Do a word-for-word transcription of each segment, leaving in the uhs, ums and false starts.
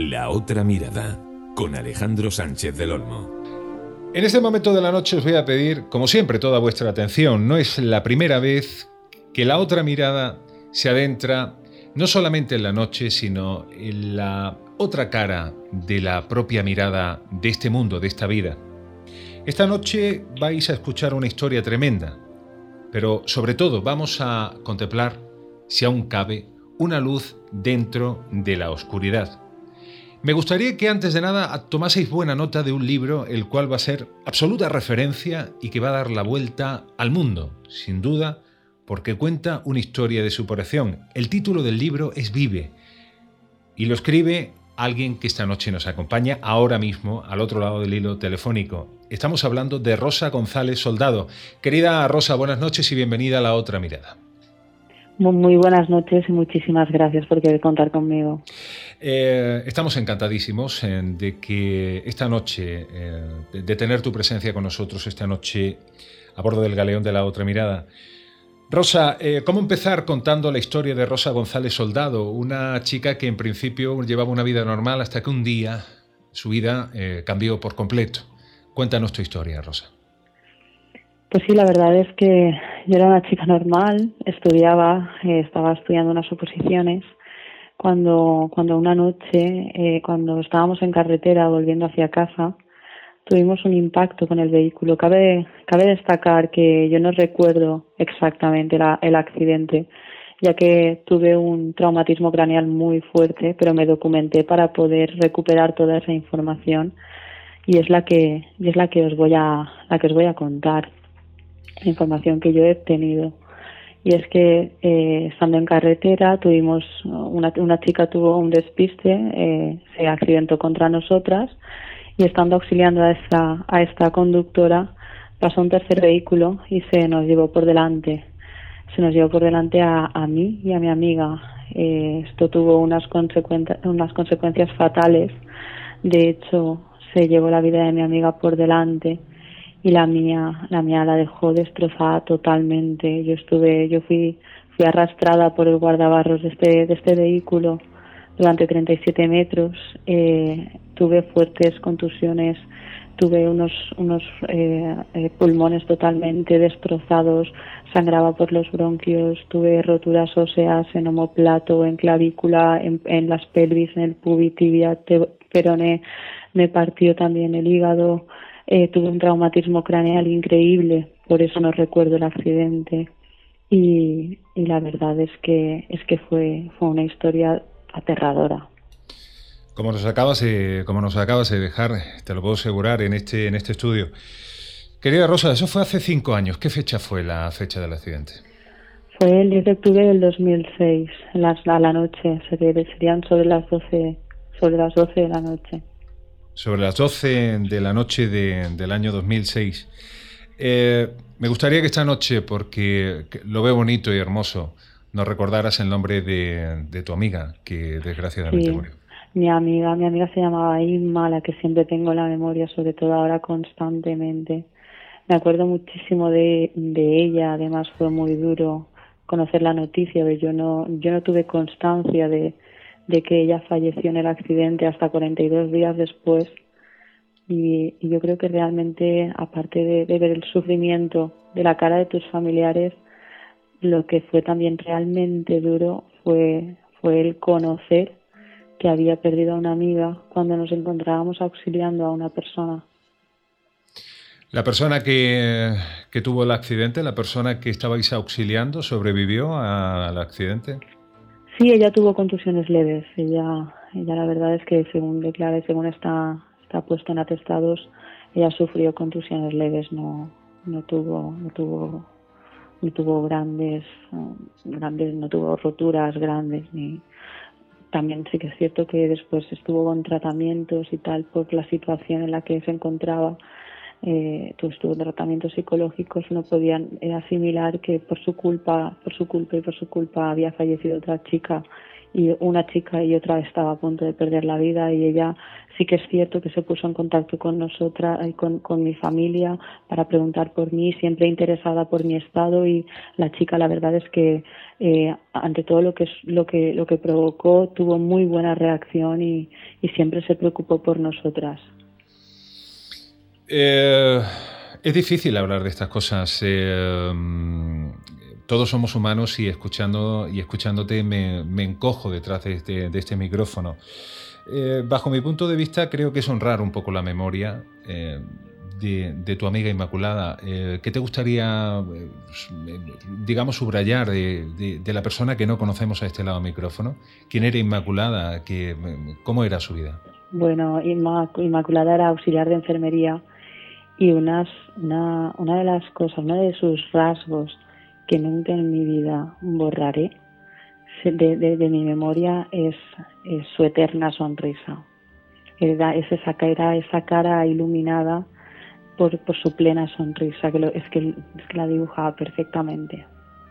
La otra mirada, con Alejandro Sánchez del Olmo. En este momento de la noche os voy a pedir, como siempre, toda vuestra atención. No es la primera vez que La otra mirada se adentra no solamente en la noche, sino en la otra cara de la propia mirada de este mundo, de esta vida. Esta noche vais a escuchar una historia tremenda, pero sobre todo vamos a contemplar, si aún cabe, una luz dentro de la oscuridad. Me gustaría que antes de nada tomaseis buena nota de un libro el cual va a ser absoluta referencia y que va a dar la vuelta al mundo, sin duda, porque cuenta una historia de superación. El título del libro es Vive y lo escribe alguien que esta noche nos acompaña ahora mismo al otro lado del hilo telefónico. Estamos hablando de Rosa González Soldado. Querida Rosa, buenas noches y bienvenida a La otra mirada. Muy buenas noches y muchísimas gracias por querer contar conmigo. Eh, estamos encantadísimos eh, de que esta noche, eh, de, de tener tu presencia con nosotros esta noche a bordo del galeón de La otra mirada. Rosa, eh, ¿cómo empezar contando la historia de Rosa González Soldado? Una chica que en principio llevaba una vida normal hasta que un día su vida eh, cambió por completo. Cuéntanos tu historia, Rosa. Pues sí, la verdad es que yo era una chica normal, estudiaba, eh, estaba estudiando unas oposiciones, cuando, cuando una noche, eh, cuando estábamos en carretera volviendo hacia casa, tuvimos un impacto con el vehículo. Cabe, cabe destacar que yo no recuerdo exactamente la, el accidente, ya que tuve un traumatismo craneal muy fuerte, pero me documenté para poder recuperar toda esa información y es la que, y es la que os voy a, la que os voy a contar. La información que yo he tenido, y es que eh, estando en carretera tuvimos una, una chica tuvo un despiste, eh, se accidentó contra nosotras y estando auxiliando a esta a esta conductora pasó un tercer vehículo y se nos llevó por delante se nos llevó por delante a, a mí y a mi amiga. Eh, esto tuvo unas consecuencias unas consecuencias fatales. De hecho, se llevó la vida de mi amiga por delante y la mía la mía la dejó destrozada totalmente. Yo estuve yo fui fui arrastrada por el guardabarros de este de este vehículo durante treinta y siete metros. Eh, tuve fuertes contusiones, tuve unos unos eh, eh, pulmones totalmente destrozados, sangraba por los bronquios, tuve roturas óseas en omóplato, en clavícula, en, en las pelvis, en el pubitibia, peroné, me partió también el hígado. Eh, tuve un traumatismo craneal increíble, por eso no recuerdo el accidente y, y la verdad es que es que fue fue una historia aterradora. Como nos acabas de, como nos acabas de dejar, te lo puedo asegurar en este en este estudio. Querida Rosa, eso fue hace cinco años. ¿Qué fecha fue la fecha del accidente? Fue el diez de octubre del dos mil seis, las, a la noche, serían sobre las doce sobre las doce de la noche. Sobre las doce de la noche de, del año dos mil seis. Eh, me gustaría que esta noche, porque lo veo bonito y hermoso, nos recordaras el nombre de, de tu amiga, que desgraciadamente sí, murió. Mi amiga, mi amiga se llamaba Inma, la que siempre tengo en la memoria, sobre todo ahora constantemente. Me acuerdo muchísimo de, de ella, además fue muy duro conocer la noticia, pero yo no, yo no tuve constancia de de que ella falleció en el accidente hasta cuarenta y dos días después y, y yo creo que realmente, aparte de, de ver el sufrimiento de la cara de tus familiares, lo que fue también realmente duro fue, fue el conocer que había perdido a una amiga cuando nos encontrábamos auxiliando a una persona. La persona que, que tuvo el accidente, la persona que estabais auxiliando, ¿sobrevivió a, al accidente? Sí, ella tuvo contusiones leves. Ella, ella la verdad es que según declara y según está, está puesto en atestados, ella sufrió contusiones leves, no, no tuvo, no tuvo, no tuvo grandes, grandes, no tuvo roturas grandes ni. También sí que es cierto que después estuvo con tratamientos y tal por la situación en la que se encontraba. Eh, pues estuvo en tratamientos psicológicos, no podían eh, asimilar que por su culpa, por su culpa y por su culpa había fallecido otra chica y una chica y otra estaba a punto de perder la vida y ella sí que es cierto que se puso en contacto con nosotras y con, con mi familia para preguntar por mí, siempre interesada por mi estado, y la chica, la verdad es que eh, ante todo lo que lo que lo que provocó, tuvo muy buena reacción y, y siempre se preocupó por nosotras. Eh, es difícil hablar de estas cosas. Eh, todos somos humanos y escuchando y escuchándote me, me encojo detrás de este, de este micrófono. Eh, bajo mi punto de vista, creo que es honrar un poco la memoria eh, de, de tu amiga Inmaculada. Eh, ¿Qué te gustaría, eh, digamos, subrayar de, de, de la persona que no conocemos a este lado del micrófono? ¿Quién era Inmaculada? ¿Qué, ¿Cómo era su vida? Bueno, Inmaculada era auxiliar de enfermería, y unas, una, una de las cosas, uno de sus rasgos que nunca en mi vida borraré de, de, de mi memoria es, es su eterna sonrisa. Era, es esa, era esa cara iluminada por, por su plena sonrisa, que, lo, es, que, es que la dibujaba perfectamente.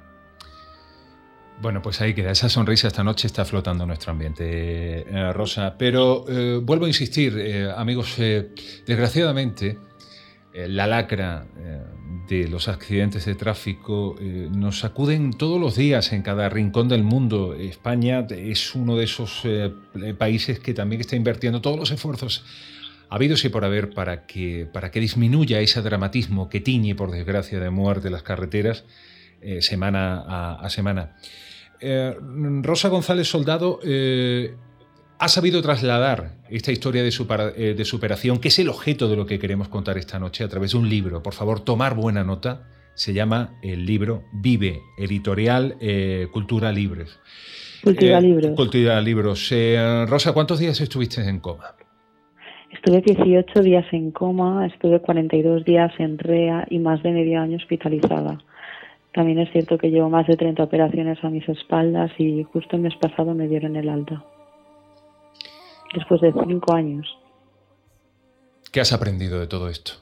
Bueno, pues ahí queda. Esa sonrisa esta noche está flotando en nuestro ambiente, eh, Rosa. Pero eh, vuelvo a insistir, eh, amigos, eh, desgraciadamente eh, la lacra eh, de los accidentes de tráfico eh, nos sacuden todos los días en cada rincón del mundo. España es uno de esos eh, países que también está invirtiendo todos los esfuerzos habidos y por haber para que, para que disminuya ese dramatismo que tiñe, por desgracia, de muerte las carreteras eh, semana a, a semana. Eh, Rosa González Soldado eh, ha sabido trasladar esta historia de, supera, eh, de superación, que es el objeto de lo que queremos contar esta noche, a través de un libro. Por favor, tomar buena nota. Se llama el libro Vive, editorial eh, Cultura Libres. Cultura eh, Libros. Cultura Libros. Eh, Rosa, ¿cuántos días estuviste en coma? Estuve dieciocho días en coma, estuve cuarenta y dos días en R E A y más de medio año hospitalizada. También es cierto que llevo más de treinta operaciones a mis espaldas y justo el mes pasado me dieron el alta. Después de cinco años. ¿Qué has aprendido de todo esto?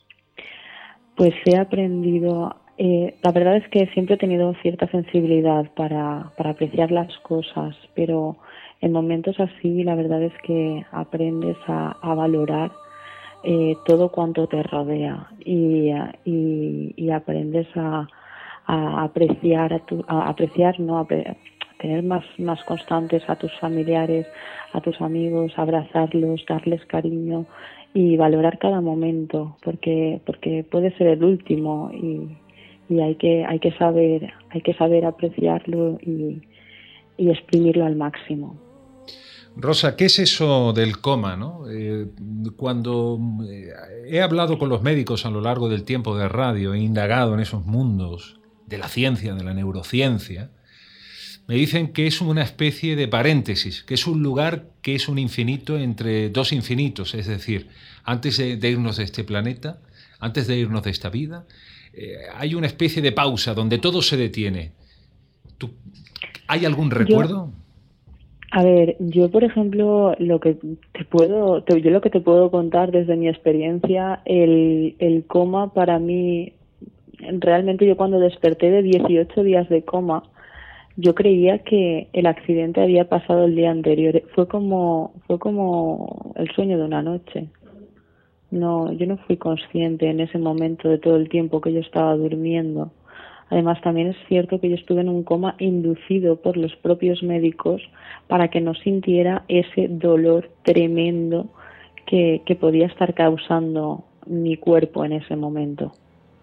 Pues he aprendido... Eh, la verdad es que siempre he tenido cierta sensibilidad para, para apreciar las cosas, pero en momentos así la verdad es que aprendes a, a valorar eh, todo cuanto te rodea y, y, y aprendes a... a apreciar, a, tu, a apreciar, no, a tener más, más constantes a tus familiares, a tus amigos, abrazarlos, darles cariño y valorar cada momento, porque, porque puede ser el último y, y hay que, hay que saber, hay que saber apreciarlo y, y exprimirlo al máximo. Rosa, ¿qué es eso del coma, ¿no? Eh, cuando he hablado con los médicos a lo largo del tiempo de radio, he indagado en esos mundos de la ciencia, de la neurociencia, me dicen que es una especie de paréntesis, que es un lugar que es un infinito entre dos infinitos, es decir, antes de, de irnos de este planeta, antes de irnos de esta vida, eh, hay una especie de pausa donde todo se detiene. ¿Tú, ¿Hay algún recuerdo? Yo, a ver, yo por ejemplo, lo que te puedo, te, yo lo que te puedo contar desde mi experiencia, el, el coma para mí... Realmente yo cuando desperté de dieciocho días de coma, yo creía que el accidente había pasado el día anterior. Fue como, fue como el sueño de una noche. No, yo no fui consciente en ese momento de todo el tiempo que yo estaba durmiendo. Además, también es cierto que yo estuve en un coma inducido por los propios médicos para que no sintiera ese dolor tremendo que, que podía estar causando mi cuerpo en ese momento.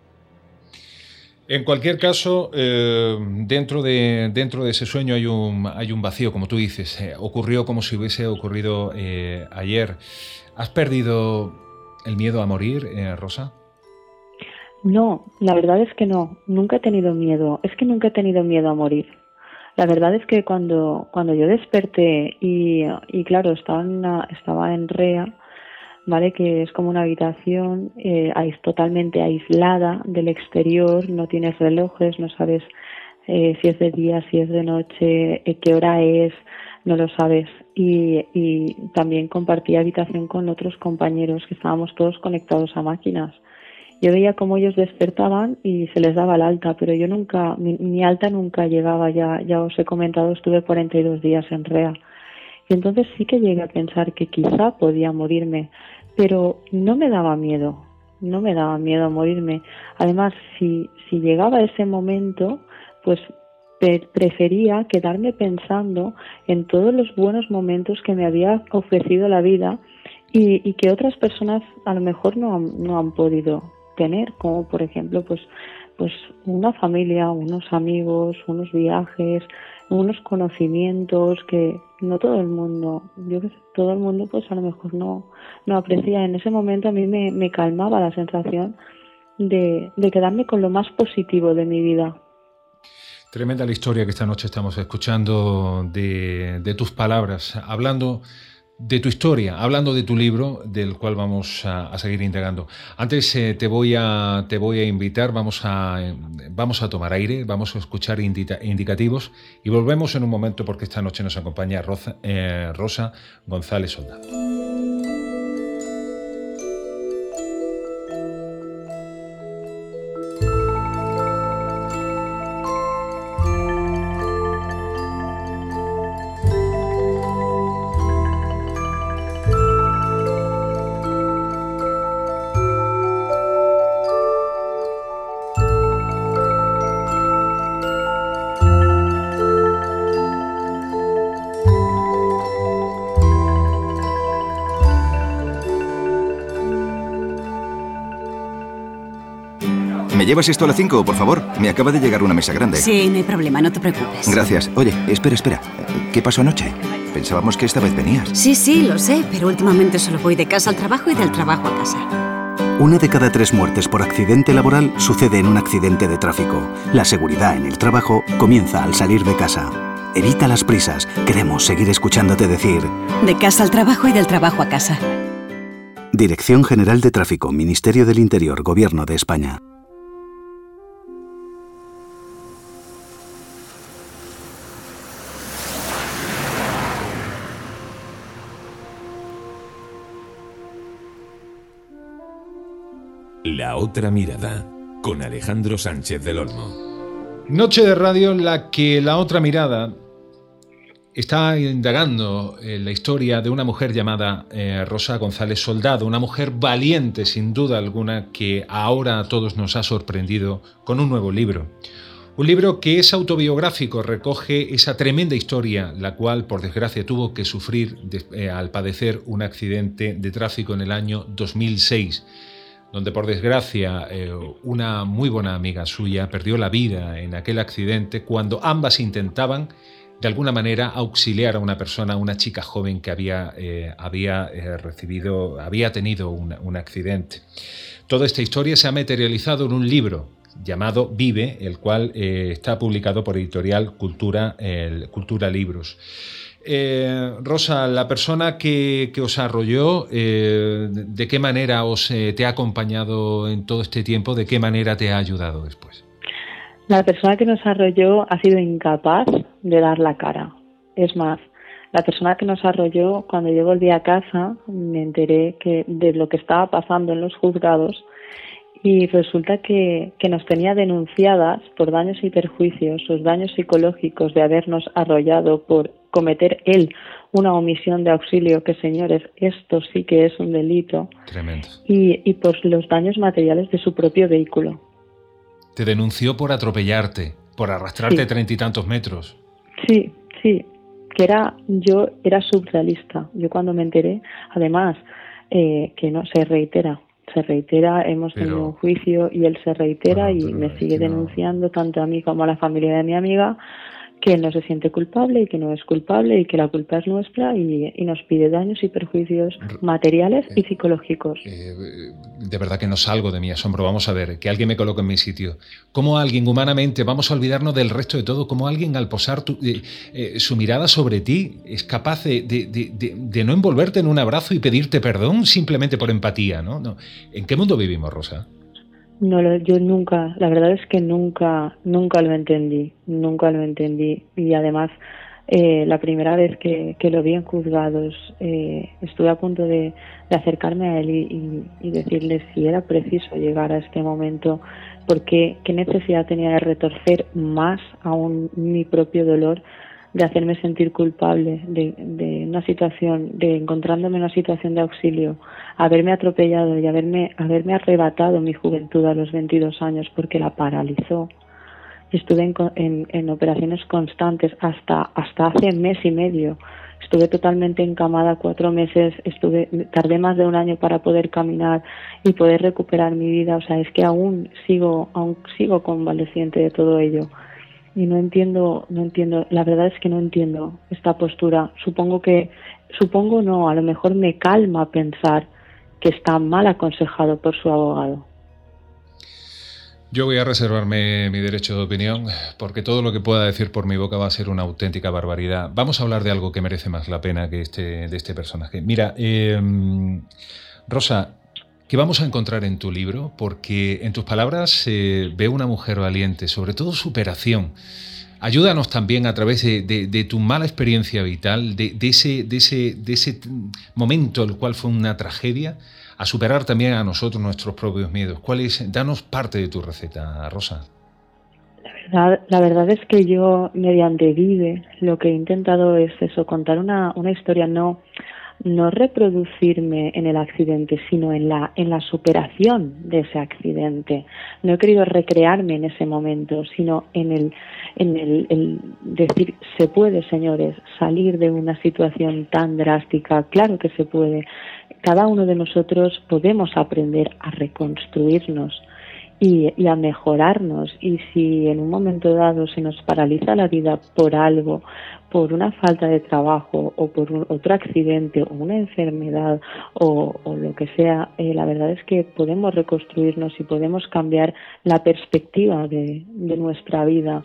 En cualquier caso, eh, dentro, de, dentro de ese sueño hay un, hay un vacío, como tú dices. Eh, ocurrió como si hubiese ocurrido eh, ayer. ¿Has perdido el miedo a morir, eh, Rosa? No, la verdad es que no. Nunca he tenido miedo. Es que nunca he tenido miedo a morir. La verdad es que cuando, cuando yo desperté y, y claro, estaba en, una, estaba en R E A, ¿vale? Que es como una habitación eh, totalmente aislada del exterior, no tienes relojes, no sabes eh, si es de día, si es de noche, eh, qué hora es, no lo sabes. Y, y también compartí habitación con otros compañeros que estábamos todos conectados a máquinas. Yo veía cómo ellos despertaban y se les daba el alta, pero yo nunca, mi, mi alta nunca llegaba, ya, ya os he comentado, estuve cuarenta y dos días en R E A. Y entonces sí que llegué a pensar que quizá podía morirme, pero no me daba miedo, no me daba miedo a morirme. Además, si, si llegaba ese momento, pues pre- prefería quedarme pensando en todos los buenos momentos que me había ofrecido la vida y, y que otras personas a lo mejor no han, no han podido tener, como por ejemplo, pues, pues una familia, unos amigos, unos viajes, unos conocimientos que no todo el mundo, yo que sé, todo el mundo pues a lo mejor no, no aprecia. En ese momento a mí me, me calmaba la sensación de, de quedarme con lo más positivo de mi vida. Tremenda la historia que esta noche estamos escuchando de, de tus palabras, hablando de tu historia, hablando de tu libro, del cual vamos a, a seguir indagando. Antes eh, te voy a te voy a invitar, vamos a eh, vamos a tomar aire, vamos a escuchar indita, indicativos y volvemos en un momento porque esta noche nos acompaña Rosa, eh, Rosa González Soldado. ¿Me llevas esto a las cinco, por favor? Me acaba de llegar una mesa grande. Sí, no hay problema, no te preocupes. Gracias. Oye, espera, espera. ¿Qué pasó anoche? Pensábamos que esta vez venías. Sí, sí, lo sé, pero últimamente solo voy de casa al trabajo y del trabajo a casa. Una de cada tres muertes por accidente laboral sucede en un accidente de tráfico. La seguridad en el trabajo comienza al salir de casa. Evita las prisas. Queremos seguir escuchándote decir... De casa al trabajo y del trabajo a casa. Dirección General de Tráfico, Ministerio del Interior, Gobierno de España. La otra mirada, con Alejandro Sánchez del Olmo. Noche de radio en la que La otra mirada está indagando en la historia de una mujer llamada eh, Rosa González Soldado, una mujer valiente sin duda alguna que ahora a todos nos ha sorprendido con un nuevo libro. Un libro que es autobiográfico, recoge esa tremenda historia, la cual por desgracia tuvo que sufrir de, eh, al padecer un accidente de tráfico en el año dos mil seis. Donde por desgracia eh, una muy buena amiga suya perdió la vida en aquel accidente cuando ambas intentaban de alguna manera auxiliar a una persona, una chica joven que había, eh, había eh, recibido, había tenido una, un accidente. Toda esta historia se ha materializado en un libro llamado Vive, el cual eh, está publicado por Editorial Cultura, eh, Cultura Libros. Eh, Rosa, la persona que, que os arrolló, eh, ¿de qué manera os eh, te ha acompañado en todo este tiempo? ¿De qué manera te ha ayudado después? La persona que nos arrolló ha sido incapaz de dar la cara. Es más, la persona que nos arrolló, cuando yo volví a casa, me enteré que de lo que estaba pasando en los juzgados y resulta que, que nos tenía denunciadas por daños y perjuicios, los daños psicológicos de habernos arrollado por cometer él una omisión de auxilio, que señores, esto sí que es un delito. Tremendo. Y, y por los daños materiales de su propio vehículo. Te denunció por atropellarte, por arrastrarte Sí. treinta y tantos metros. Sí, sí, que era, yo era surrealista. Yo cuando me enteré, además, eh, que no se reitera. Se reitera, hemos Pero, tenido un juicio y él se reitera bueno, y pero me es sigue que no- denunciando tanto a mí como a la familia de mi amiga que él no se siente culpable y que no es culpable y que la culpa es nuestra y, y nos pide daños y perjuicios materiales y psicológicos. Eh, de verdad que no salgo de mi asombro. Vamos a ver, que alguien me coloque en mi sitio. ¿Cómo alguien humanamente, vamos a olvidarnos del resto de todo, cómo alguien al posar tu, eh, eh, su mirada sobre ti es capaz de, de, de, de, de no envolverte en un abrazo y pedirte perdón simplemente por empatía, ¿no? No. ¿En qué mundo vivimos, Rosa? No, lo- yo nunca, la verdad es que nunca, nunca lo entendí, nunca lo entendí. Y además, eh, la primera vez que, que lo vi en juzgados, eh, estuve a punto de, de acercarme a él y, y, y decirle si era preciso llegar a este momento, porque qué necesidad tenía de retorcer más aún mi propio dolor de hacerme sentir culpable de, de una situación, de encontrándome en una situación de auxilio, haberme atropellado y haberme, haberme arrebatado mi juventud a los veintidós años porque la paralizó. Estuve en, en, en operaciones constantes hasta, hasta hace mes y medio. Estuve totalmente encamada cuatro meses, estuve, tardé más de un año para poder caminar y poder recuperar mi vida. O sea, es que aún sigo, aún sigo convaleciente de todo ello. Y no entiendo, no entiendo, la verdad es que no entiendo esta postura. Supongo que, supongo no, a lo mejor me calma pensar que está mal aconsejado por su abogado. Yo voy a reservarme mi derecho de opinión porque todo lo que pueda decir por mi boca va a ser una auténtica barbaridad. Vamos a hablar de algo que merece más la pena que este, de este personaje. Mira, eh, Rosa, ¿qué vamos a encontrar en tu libro? Porque en tus palabras eh, veo una mujer valiente, sobre todo superación. Ayúdanos también a través de, de, de tu mala experiencia vital, de, de, ese, de, ese, de ese momento el cual fue una tragedia, a superar también a nosotros nuestros propios miedos. ¿Cuál es? Danos parte de tu receta, Rosa. La verdad, la verdad es que yo, mediante Vive, lo que he intentado es eso, contar una, una historia, no, no reproducirme en el accidente, sino en la, en la superación de ese accidente. No he querido recrearme en ese momento, sino en el, en el, el decir, se puede, señores, salir de una situación tan drástica. Claro que se puede. Cada uno de nosotros podemos aprender a reconstruirnos y, y a mejorarnos. Y si en un momento dado se nos paraliza la vida por algo, por una falta de trabajo o por un, otro accidente o una enfermedad o, o lo que sea, eh, la verdad es que podemos reconstruirnos y podemos cambiar la perspectiva de, de nuestra vida.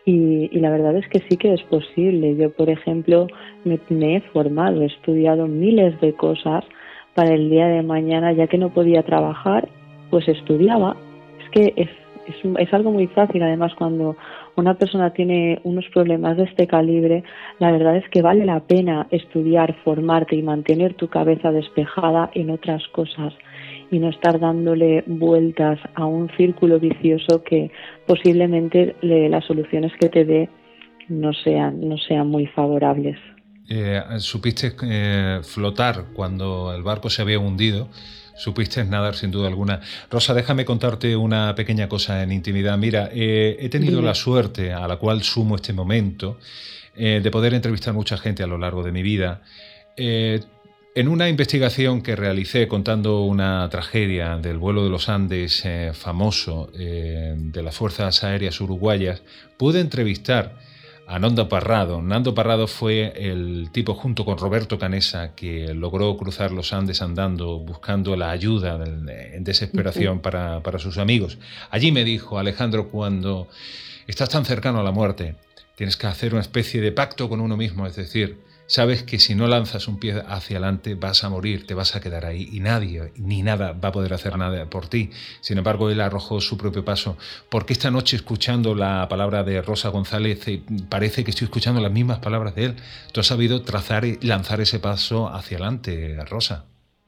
Y, y la verdad es que sí que es posible. Yo, por ejemplo, me, me he formado, he estudiado miles de cosas para el día de mañana, ya que no podía trabajar, pues estudiaba. Es que es, es, es algo muy fácil. Además, cuando una persona tiene unos problemas de este calibre, la verdad es que vale la pena estudiar, formarte y mantener tu cabeza despejada en otras cosas y no estar dándole vueltas a un círculo vicioso que posiblemente le, las soluciones que te dé no sean, no sean muy favorables. Eh, supiste eh, flotar cuando el barco se había hundido, supiste nadar sin duda alguna. Rosa, déjame contarte una pequeña cosa en intimidad. Mira, eh, he tenido la suerte, a la cual sumo este momento, eh, de poder entrevistar mucha gente a lo largo de mi vida. Eh, en una investigación que realicé contando una tragedia del vuelo de los Andes eh, famoso eh, de las Fuerzas Aéreas Uruguayas, pude entrevistar a Nando Parrado. Nando Parrado fue el tipo, junto con Roberto Canessa, que logró cruzar los Andes andando, buscando la ayuda en desesperación para, para sus amigos. Allí me dijo: Alejandro, cuando estás tan cercano a la muerte, tienes que hacer una especie de pacto con uno mismo, es decir, sabes que si no lanzas un pie hacia adelante vas a morir, te vas a quedar ahí y nadie ni nada va a poder hacer nada por ti. Sin embargo, él arrojó su propio paso. Porque esta noche, escuchando la palabra de Rosa González, parece que estoy escuchando las mismas palabras de él. Tú has sabido trazar y lanzar ese paso hacia adelante, Rosa.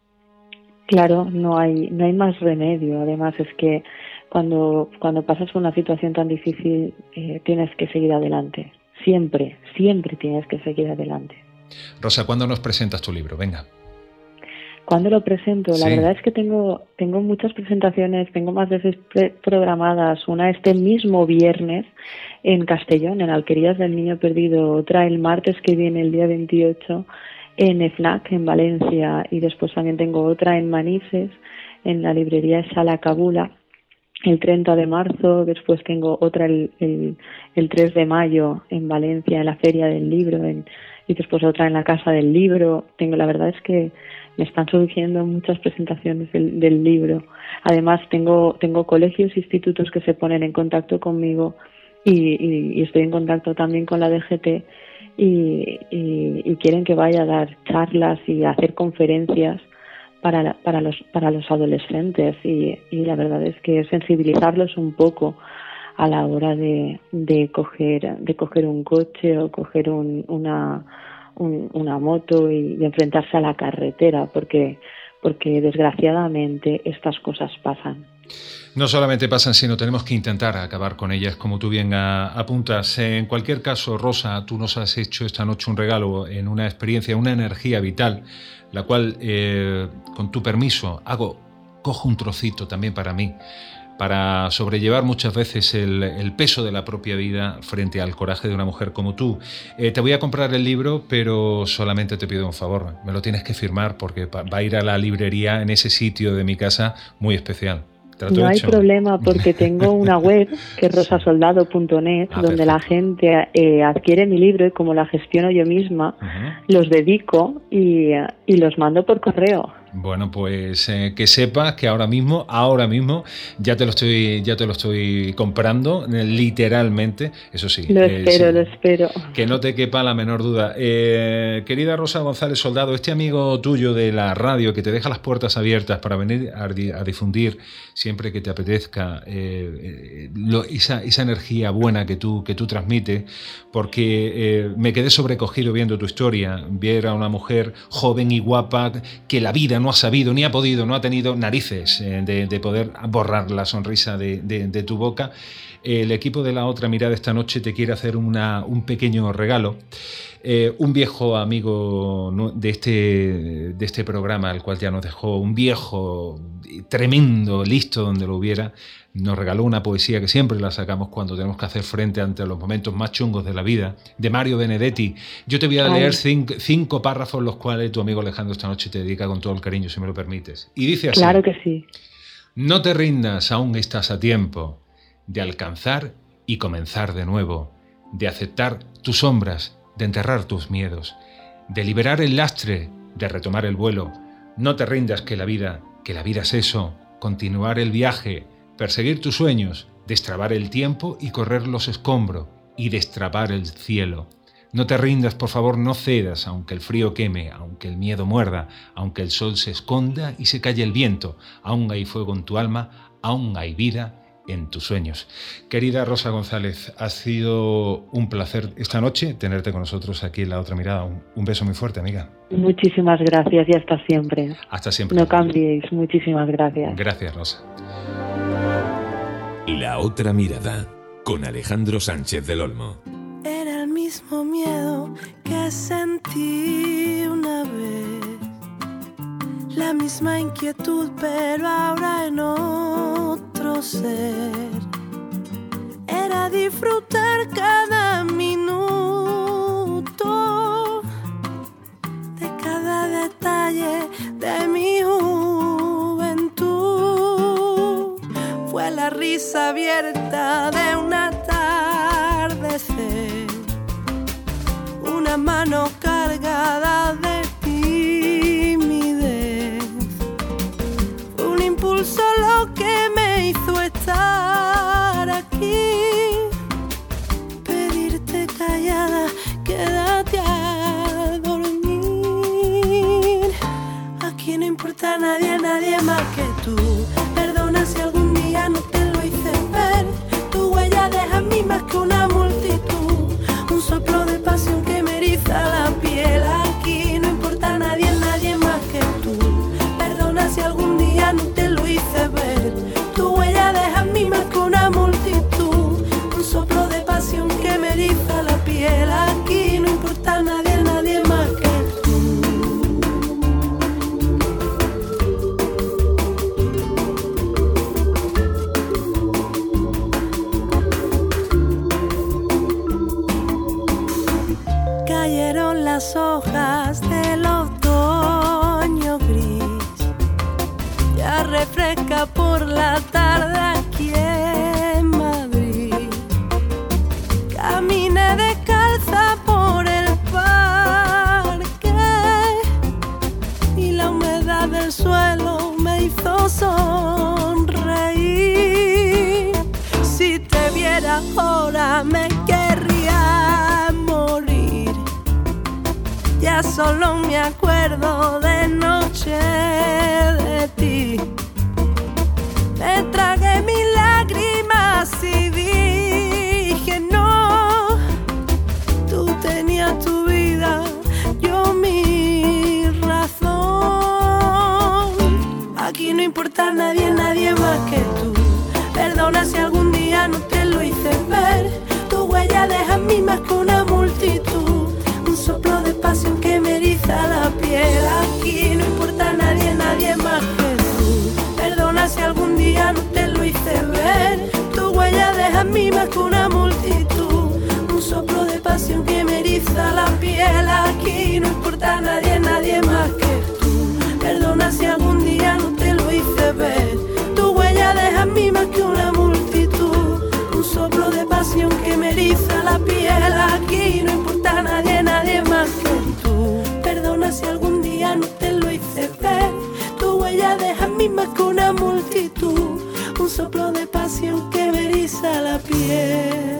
Claro, no hay, no hay más remedio. Además, es que cuando, cuando pasas por una situación tan difícil, eh, tienes que seguir adelante. Siempre, siempre tienes que seguir adelante. Rosa, ¿cuándo nos presentas tu libro? Venga. ¿Cuándo lo presento? Sí. La verdad es que tengo, tengo muchas presentaciones, tengo más de seis pre- programadas. Una este mismo viernes en Castellón, en Alquerías del Niño Perdido. Otra el martes que viene, el día veintiocho, en FNAC, en Valencia. Y después también tengo otra en Manises, en la librería Sala Cabula, el treinta de marzo. Después tengo otra el, el, el tres de mayo en Valencia, en la Feria del Libro, en, y después otra en la Casa del Libro. Tengo, la verdad es que me están surgiendo muchas presentaciones del, del libro. Además, tengo, tengo colegios e institutos que se ponen en contacto conmigo y, y, y estoy en contacto también con la D G T y, y, y quieren que vaya a dar charlas y a hacer conferencias para, para, los, para los adolescentes y, y la verdad es que sensibilizarlos un poco a la hora de, de, coger, de coger un coche o coger un, una, un, una moto y de enfrentarse a la carretera, porque, porque desgraciadamente estas cosas pasan. No solamente pasan, sino tenemos que intentar acabar con ellas, como tú bien apuntas. En cualquier caso, Rosa, tú nos has hecho esta noche un regalo en una experiencia, una energía vital, la cual, eh, con tu permiso, hago, cojo un trocito también para mí, para sobrellevar muchas veces el, el peso de la propia vida frente al coraje de una mujer como tú. Eh, te voy a comprar el libro, pero solamente te pido un favor, me lo tienes que firmar porque va a ir a la librería en ese sitio de mi casa muy especial. No hay problema porque tengo una web que es rosasoldado punto net ah, donde perfecto. La gente eh, adquiere mi libro y como la gestiono yo misma, uh-huh. los dedico y, y los mando por correo. Bueno, pues eh, que sepas que ahora mismo, ahora mismo ya te lo estoy, ya te lo estoy comprando, eh, literalmente. Eso sí. Lo eh, espero, sí, lo espero. Que no te quepa la menor duda. Eh, querida Rosa González Soldado, este amigo tuyo de la radio que te deja las puertas abiertas para venir a, a difundir siempre que te apetezca eh, eh, lo, esa, esa energía buena que tú, que tú transmites, porque eh, me quedé sobrecogido viendo tu historia, ver a una mujer joven y guapa que la vida no ha sabido, ni ha podido, no ha tenido narices eh, de, de poder borrar la sonrisa de, de, de tu boca. El equipo de La Otra Mirada esta noche te quiere hacer una, un pequeño regalo. Eh, un viejo amigo de este, de este programa, el cual ya nos dejó, un viejo tremendo, listo donde lo hubiera, nos regaló una poesía que siempre la sacamos cuando tenemos que hacer frente ante los momentos más chungos de la vida, de Mario Benedetti. Yo te voy a Ay. leer cinco, cinco párrafos, los cuales tu amigo Alejandro esta noche te dedica con todo el cariño, si me lo permites. Y dice así: claro que sí. No te rindas, aún estás a tiempo de alcanzar y comenzar de nuevo, de aceptar tus sombras, de enterrar tus miedos, de liberar el lastre, de retomar el vuelo. No te rindas, que la vida, que la vida es eso, continuar el viaje, perseguir tus sueños, destrabar el tiempo y correr los escombros y destrapar el cielo. No te rindas, por favor, no cedas, aunque el frío queme, aunque el miedo muerda, aunque el sol se esconda y se calle el viento. Aún hay fuego en tu alma, aún hay vida en tus sueños. Querida Rosa González, ha sido un placer esta noche tenerte con nosotros aquí en La Otra Mirada. Un, un beso muy fuerte, amiga. Muchísimas gracias y hasta siempre. Hasta siempre. No cambiéis. Muchísimas gracias. Gracias, Rosa. La Otra Mirada, con Alejandro Sánchez del Olmo. Era el mismo miedo que sentí una vez, la misma inquietud, pero ahora en otro ser. Era disfrutar cada minuto de cada detalle de mi juventud. Fue la risa abierta de un atardecer, una mano cargada de timidez. Fue un impulso lo que me hizo estar aquí, pedirte callada, quédate a dormir. Aquí no importa a nadie, nadie más que tú. Perdona si algún día no te lo hice ver. Tu huella deja en mí más que una multitud, un soplo de pasión que me eriza la piel. Aquí no importa a nadie, nadie más que tú. Perdona si algún día no te lo hice ver. Tu huella deja en mí más que una multitud, un soplo de pasión que me eriza la piel. Aquí no importa a nadie, nadie más que tú. Cayeron las hojas del otoño gris, ya refresca por la tarde aquí en Madrid. Caminé descalza por el parque y la humedad del suelo me hizo sonreír. Si te viera ahora me querría morir. Ya solo me acuerdo de noche de ti. Me tragué mis lágrimas y dije no. Tú tenías tu vida, yo mi razón. Aquí no importa a nadie, nadie más que tú. aquí no importa a nadie, nadie más que tú. Perdona si algún día no te lo hice ver. Tu huella deja en mí más que una multitud. Un soplo de pasión que me eriza la piel. Aquí no importa a nadie, nadie más que tú. Perdona si algún día no te lo hice ver. Tu huella deja en mí más que una multitud. Un soplo de pasión que me eriza la piel.